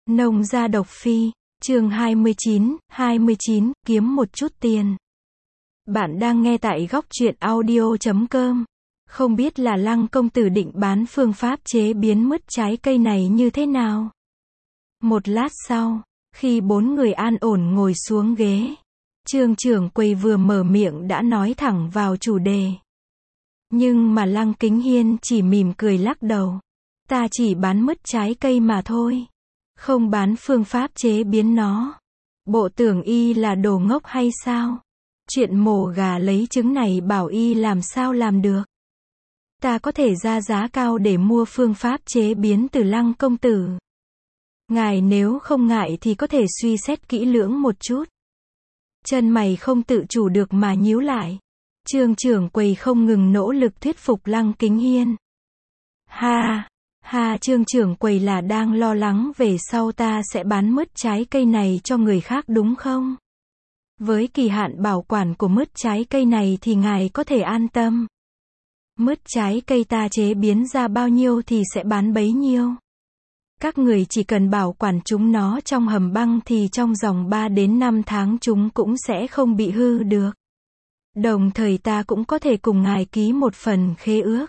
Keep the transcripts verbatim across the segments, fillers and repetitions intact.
Nông gia độc phi, chương hai mươi chín, hai mươi chín, kiếm một chút tiền. Bạn đang nghe tại góc truyện audio chấm com. Không biết là Lăng công tử định bán phương pháp chế biến mứt trái cây này như thế nào? Một lát sau, khi bốn người an ổn ngồi xuống ghế, Trương trưởng quầy vừa mở miệng đã nói thẳng vào chủ đề. Nhưng mà Lăng Kính Hiên chỉ mỉm cười lắc đầu. Ta chỉ bán mứt trái cây mà thôi. Không bán phương pháp chế biến nó. Bộ tưởng y là đồ ngốc hay sao? Chuyện mổ gà lấy trứng này bảo y làm sao làm được? Ta có thể ra giá cao để mua phương pháp chế biến từ Lăng công tử. Ngài nếu không ngại thì có thể suy xét kỹ lưỡng một chút. Chân mày không tự chủ được mà nhíu lại. Trương trưởng quầy không ngừng nỗ lực thuyết phục Lăng Kính Hiên. Ha! Ha, Trương trưởng quầy là đang lo lắng về sau ta sẽ bán mứt trái cây này cho người khác đúng không? Với kỳ hạn bảo quản của mứt trái cây này thì ngài có thể an tâm. Mứt trái cây ta chế biến ra bao nhiêu thì sẽ bán bấy nhiêu. Các người chỉ cần bảo quản chúng nó trong hầm băng thì trong vòng ba đến năm tháng chúng cũng sẽ không bị hư được. Đồng thời ta cũng có thể cùng ngài ký một phần khế ước.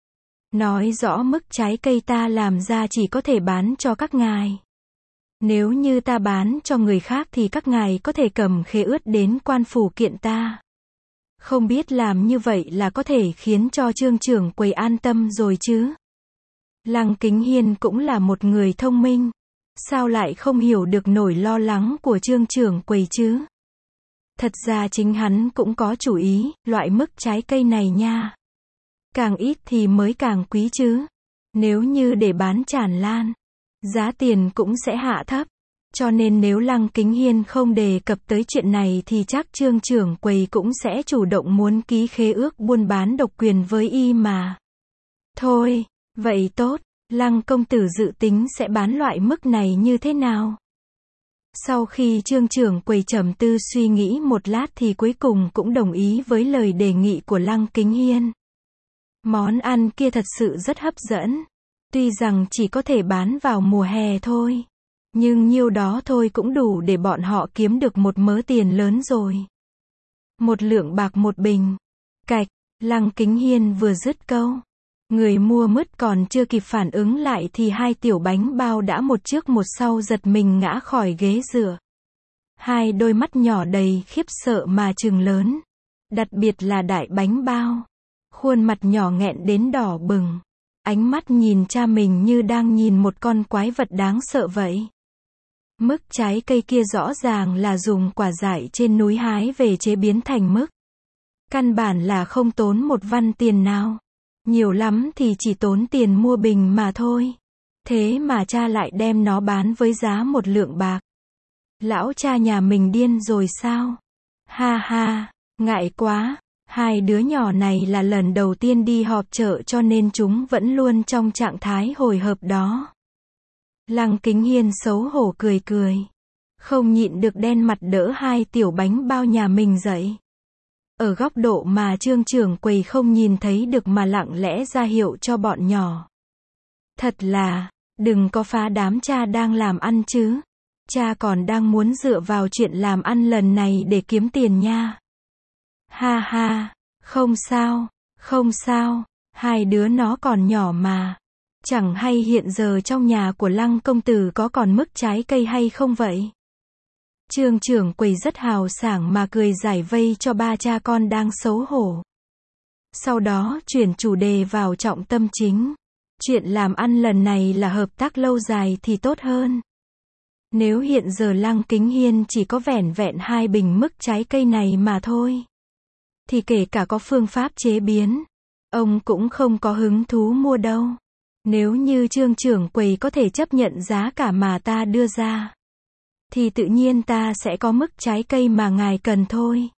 Nói rõ mức trái cây ta làm ra chỉ có thể bán cho các ngài. Nếu như ta bán cho người khác thì các ngài có thể cầm khế ước đến quan phủ kiện ta. Không biết làm như vậy là có thể khiến cho Trương trưởng quầy an tâm rồi chứ? Lăng Kính Hiên cũng là một người thông minh. Sao lại không hiểu được nỗi lo lắng của Trương trưởng quầy chứ? Thật ra chính hắn cũng có chủ ý, loại mức trái cây này nha. Càng ít thì mới càng quý chứ. Nếu như để bán tràn lan, giá tiền cũng sẽ hạ thấp. Cho nên nếu Lăng Kính Hiên không đề cập tới chuyện này thì chắc Trương trưởng quầy cũng sẽ chủ động muốn ký khế ước buôn bán độc quyền với y mà. Thôi, vậy tốt, Lăng công tử dự tính sẽ bán loại mức này như thế nào? Sau khi Trương trưởng quầy trầm tư suy nghĩ một lát thì cuối cùng cũng đồng ý với lời đề nghị của Lăng Kính Hiên. Món ăn kia thật sự rất hấp dẫn. Tuy rằng chỉ có thể bán vào mùa hè thôi. Nhưng nhiêu đó thôi cũng đủ để bọn họ kiếm được một mớ tiền lớn rồi. Một lượng bạc một bình. Cạch, Lăng Kính Hiên vừa dứt câu. Người mua mứt còn chưa kịp phản ứng lại thì hai tiểu bánh bao đã một trước một sau giật mình ngã khỏi ghế dựa. Hai đôi mắt nhỏ đầy khiếp sợ mà trừng lớn. Đặc biệt là đại bánh bao. Khuôn mặt nhỏ nghẹn đến đỏ bừng. Ánh mắt nhìn cha mình như đang nhìn một con quái vật đáng sợ vậy. Mứt trái cây kia rõ ràng là dùng quả dại trên núi hái về chế biến thành mứt. Căn bản là không tốn một văn tiền nào. Nhiều lắm thì chỉ tốn tiền mua bình mà thôi. Thế mà cha lại đem nó bán với giá một lượng bạc. Lão cha nhà mình điên rồi sao? Ha ha, ngại quá. Hai đứa nhỏ này là lần đầu tiên đi họp chợ cho nên chúng vẫn luôn trong trạng thái hồi hộp đó. Lăng Kính Hiên xấu hổ cười cười. Không nhịn được đen mặt đỡ hai tiểu bánh bao nhà mình dậy. Ở góc độ mà Trương trưởng quầy không nhìn thấy được mà lặng lẽ ra hiệu cho bọn nhỏ. Thật là, đừng có phá đám cha đang làm ăn chứ. Cha còn đang muốn dựa vào chuyện làm ăn lần này để kiếm tiền nha. Ha ha, không sao, không sao, hai đứa nó còn nhỏ mà. Chẳng hay hiện giờ trong nhà của Lăng công tử có còn mứt trái cây hay không vậy? Trương trưởng quầy rất hào sảng mà cười giải vây cho ba cha con đang xấu hổ. Sau đó chuyển chủ đề vào trọng tâm chính. Chuyện làm ăn lần này là hợp tác lâu dài thì tốt hơn. Nếu hiện giờ Lăng Kính Hiên chỉ có vẻn vẹn hai bình mứt trái cây này mà thôi. Thì kể cả có phương pháp chế biến, ông cũng không có hứng thú mua đâu. Nếu như Trương trưởng quầy có thể chấp nhận giá cả mà ta đưa ra, thì tự nhiên ta sẽ có mức trái cây mà ngài cần thôi.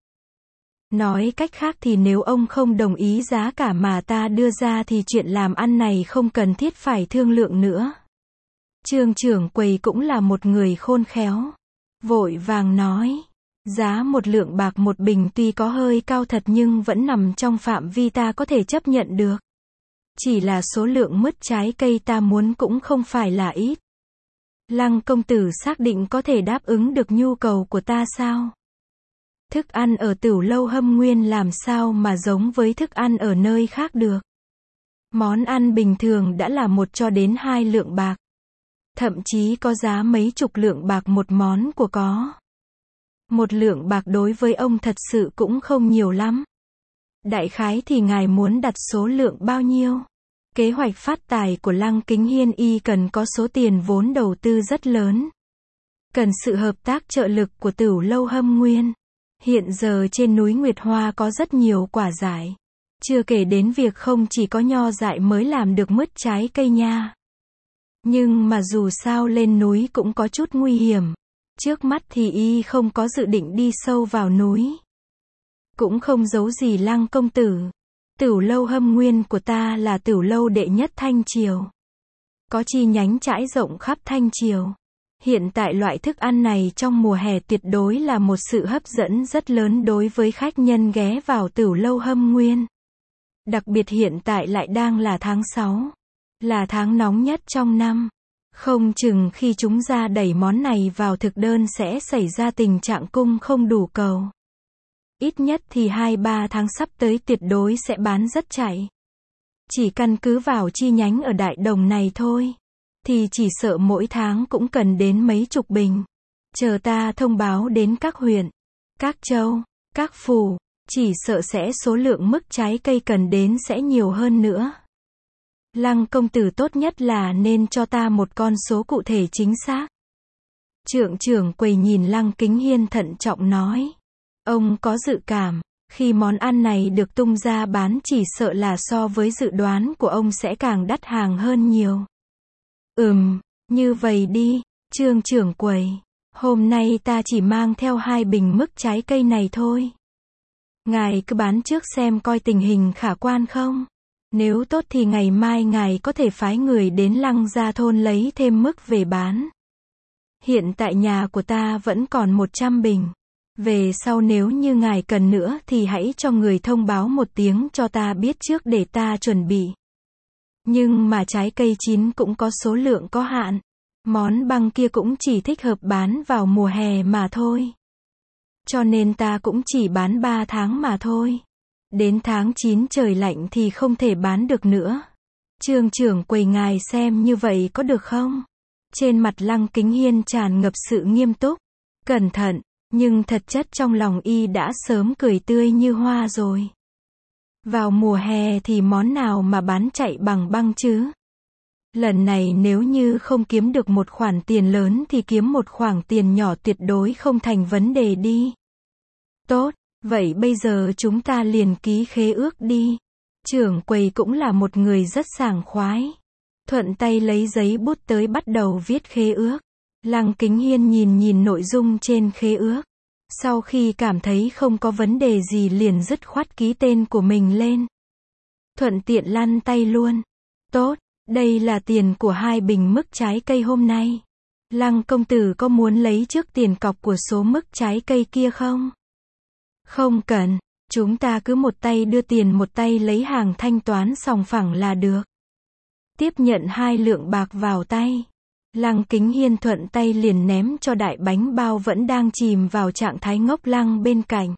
Nói cách khác thì nếu ông không đồng ý giá cả mà ta đưa ra thì chuyện làm ăn này không cần thiết phải thương lượng nữa. Trương trưởng quầy cũng là một người khôn khéo. Vội vàng nói. Giá một lượng bạc một bình tuy có hơi cao thật nhưng vẫn nằm trong phạm vi ta có thể chấp nhận được. Chỉ là số lượng mứt trái cây ta muốn cũng không phải là ít. Lăng công tử xác định có thể đáp ứng được nhu cầu của ta sao? Thức ăn ở Tửu lâu Hâm Nguyên làm sao mà giống với thức ăn ở nơi khác được? Món ăn bình thường đã là một cho đến hai lượng bạc. Thậm chí có giá mấy chục lượng bạc một món của có. Một lượng bạc đối với ông thật sự cũng không nhiều lắm. Đại khái thì ngài muốn đặt số lượng bao nhiêu? Kế hoạch phát tài của Lăng Kính Hiên y cần có số tiền vốn đầu tư rất lớn. Cần sự hợp tác trợ lực của Tửu lâu Hâm Nguyên. Hiện giờ trên núi Nguyệt Hoa có rất nhiều quả dại. Chưa kể đến việc không chỉ có nho dại mới làm được mứt trái cây nha. Nhưng mà dù sao lên núi cũng có chút nguy hiểm. Trước mắt thì y không có dự định đi sâu vào núi. Cũng không giấu gì Lăng công tử. Tửu lâu Hâm Nguyên của ta là Tửu lâu đệ nhất Thanh Triều. Có chi nhánh trải rộng khắp Thanh Triều. Hiện tại loại thức ăn này trong mùa hè tuyệt đối là một sự hấp dẫn rất lớn đối với khách nhân ghé vào Tửu lâu Hâm Nguyên. Đặc biệt hiện tại lại đang là tháng sáu. Là tháng nóng nhất trong năm. Không chừng khi chúng ra đẩy món này vào thực đơn sẽ xảy ra tình trạng cung không đủ cầu. Ít nhất thì hai ba tháng sắp tới tuyệt đối sẽ bán rất chạy. Chỉ căn cứ vào chi nhánh ở Đại Đồng này thôi. Thì chỉ sợ mỗi tháng cũng cần đến mấy chục bình. Chờ ta thông báo đến các huyện, các châu, các phủ. Chỉ sợ sẽ số lượng mứt trái cây cần đến sẽ nhiều hơn nữa. Lăng công tử tốt nhất là nên cho ta một con số cụ thể chính xác. Trượng trưởng quầy nhìn Lăng Kính Hiên thận trọng nói. Ông có dự cảm, khi món ăn này được tung ra bán chỉ sợ là so với dự đoán của ông sẽ càng đắt hàng hơn nhiều. Ừm, như vậy đi, Trương trưởng quầy. Hôm nay ta chỉ mang theo hai bình mứt trái cây này thôi. Ngài cứ bán trước xem coi tình hình khả quan không? Nếu tốt thì ngày mai ngài có thể phái người đến Lăng Gia thôn lấy thêm mứt về bán. Hiện tại nhà của ta vẫn còn một trăm bình. Về sau nếu như ngài cần nữa thì hãy cho người thông báo một tiếng cho ta biết trước để ta chuẩn bị. Nhưng mà trái cây chín cũng có số lượng có hạn. Món băng kia cũng chỉ thích hợp bán vào mùa hè mà thôi. Cho nên ta cũng chỉ bán ba tháng mà thôi. Đến tháng chín trời lạnh thì không thể bán được nữa. Trương trưởng quầy ngài xem như vậy có được không? Trên mặt Lăng Kính Hiên tràn ngập sự nghiêm túc, cẩn thận, nhưng thật chất trong lòng y đã sớm cười tươi như hoa rồi. Vào mùa hè thì món nào mà bán chạy bằng băng chứ? Lần này nếu như không kiếm được một khoản tiền lớn thì kiếm một khoản tiền nhỏ tuyệt đối không thành vấn đề đi. Tốt, vậy bây giờ chúng ta liền ký khế ước đi. Trưởng quầy cũng là một người rất sảng khoái. Thuận tay lấy giấy bút tới bắt đầu viết khế ước. Lăng Kính Hiên nhìn nhìn nội dung trên khế ước. Sau khi cảm thấy không có vấn đề gì liền dứt khoát ký tên của mình lên. Thuận tiện lăn tay luôn. Tốt, đây là tiền của hai bình mứt trái cây hôm nay. Lăng công tử có muốn lấy trước tiền cọc của số mứt trái cây kia không? Không cần, chúng ta cứ một tay đưa tiền một tay lấy hàng thanh toán sòng phẳng là được. Tiếp nhận hai lượng bạc vào tay. Lăng Kính Hiên thuận tay liền ném cho đại bánh bao vẫn đang chìm vào trạng thái ngốc lăng bên cạnh.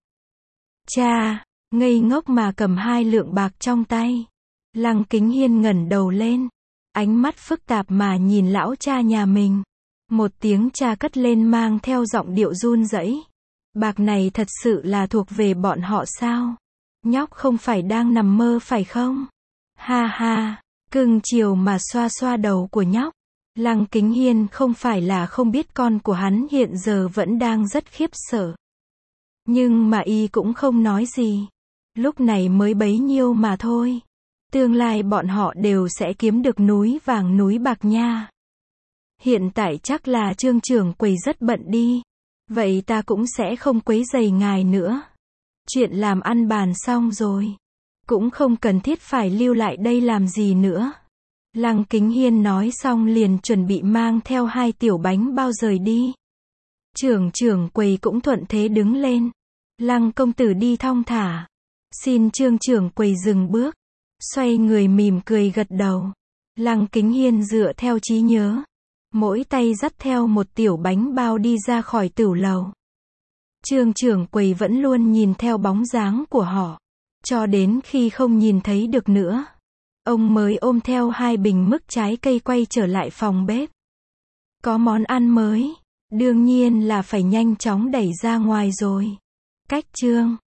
Cha, ngây ngốc mà cầm hai lượng bạc trong tay. Lăng Kính Hiên ngẩng đầu lên. Ánh mắt phức tạp mà nhìn lão cha nhà mình. Một tiếng cha cất lên mang theo giọng điệu run rẩy. Bạc này thật sự là thuộc về bọn họ sao? Nhóc không phải đang nằm mơ phải không? Ha ha, cưng chiều mà xoa xoa đầu của nhóc. Lăng Kính Hiên không phải là không biết con của hắn hiện giờ vẫn đang rất khiếp sợ. Nhưng mà y cũng không nói gì. Lúc này mới bấy nhiêu mà thôi. Tương lai bọn họ đều sẽ kiếm được núi vàng núi bạc nha. Hiện tại chắc là Trương trưởng quầy rất bận đi. Vậy ta cũng sẽ không quấy rầy ngài nữa. Chuyện làm ăn bàn xong rồi. Cũng không cần thiết phải lưu lại đây làm gì nữa. Lăng Kính Hiên nói xong liền chuẩn bị mang theo hai tiểu bánh bao rời đi. Trưởng trưởng quầy cũng thuận thế đứng lên. Lăng công tử đi thong thả. Xin Trương trưởng quầy dừng bước. Xoay người mỉm cười gật đầu. Lăng Kính Hiên dựa theo trí nhớ. mỗi tay dắt theo một tiểu bánh bao đi ra khỏi tửu lầu. Trương trưởng quầy vẫn luôn nhìn theo bóng dáng của họ, cho đến khi không nhìn thấy được nữa, ông mới ôm theo hai bình mứt trái cây quay trở lại phòng bếp. Có món ăn mới, đương nhiên là phải nhanh chóng đẩy ra ngoài rồi. Cách chương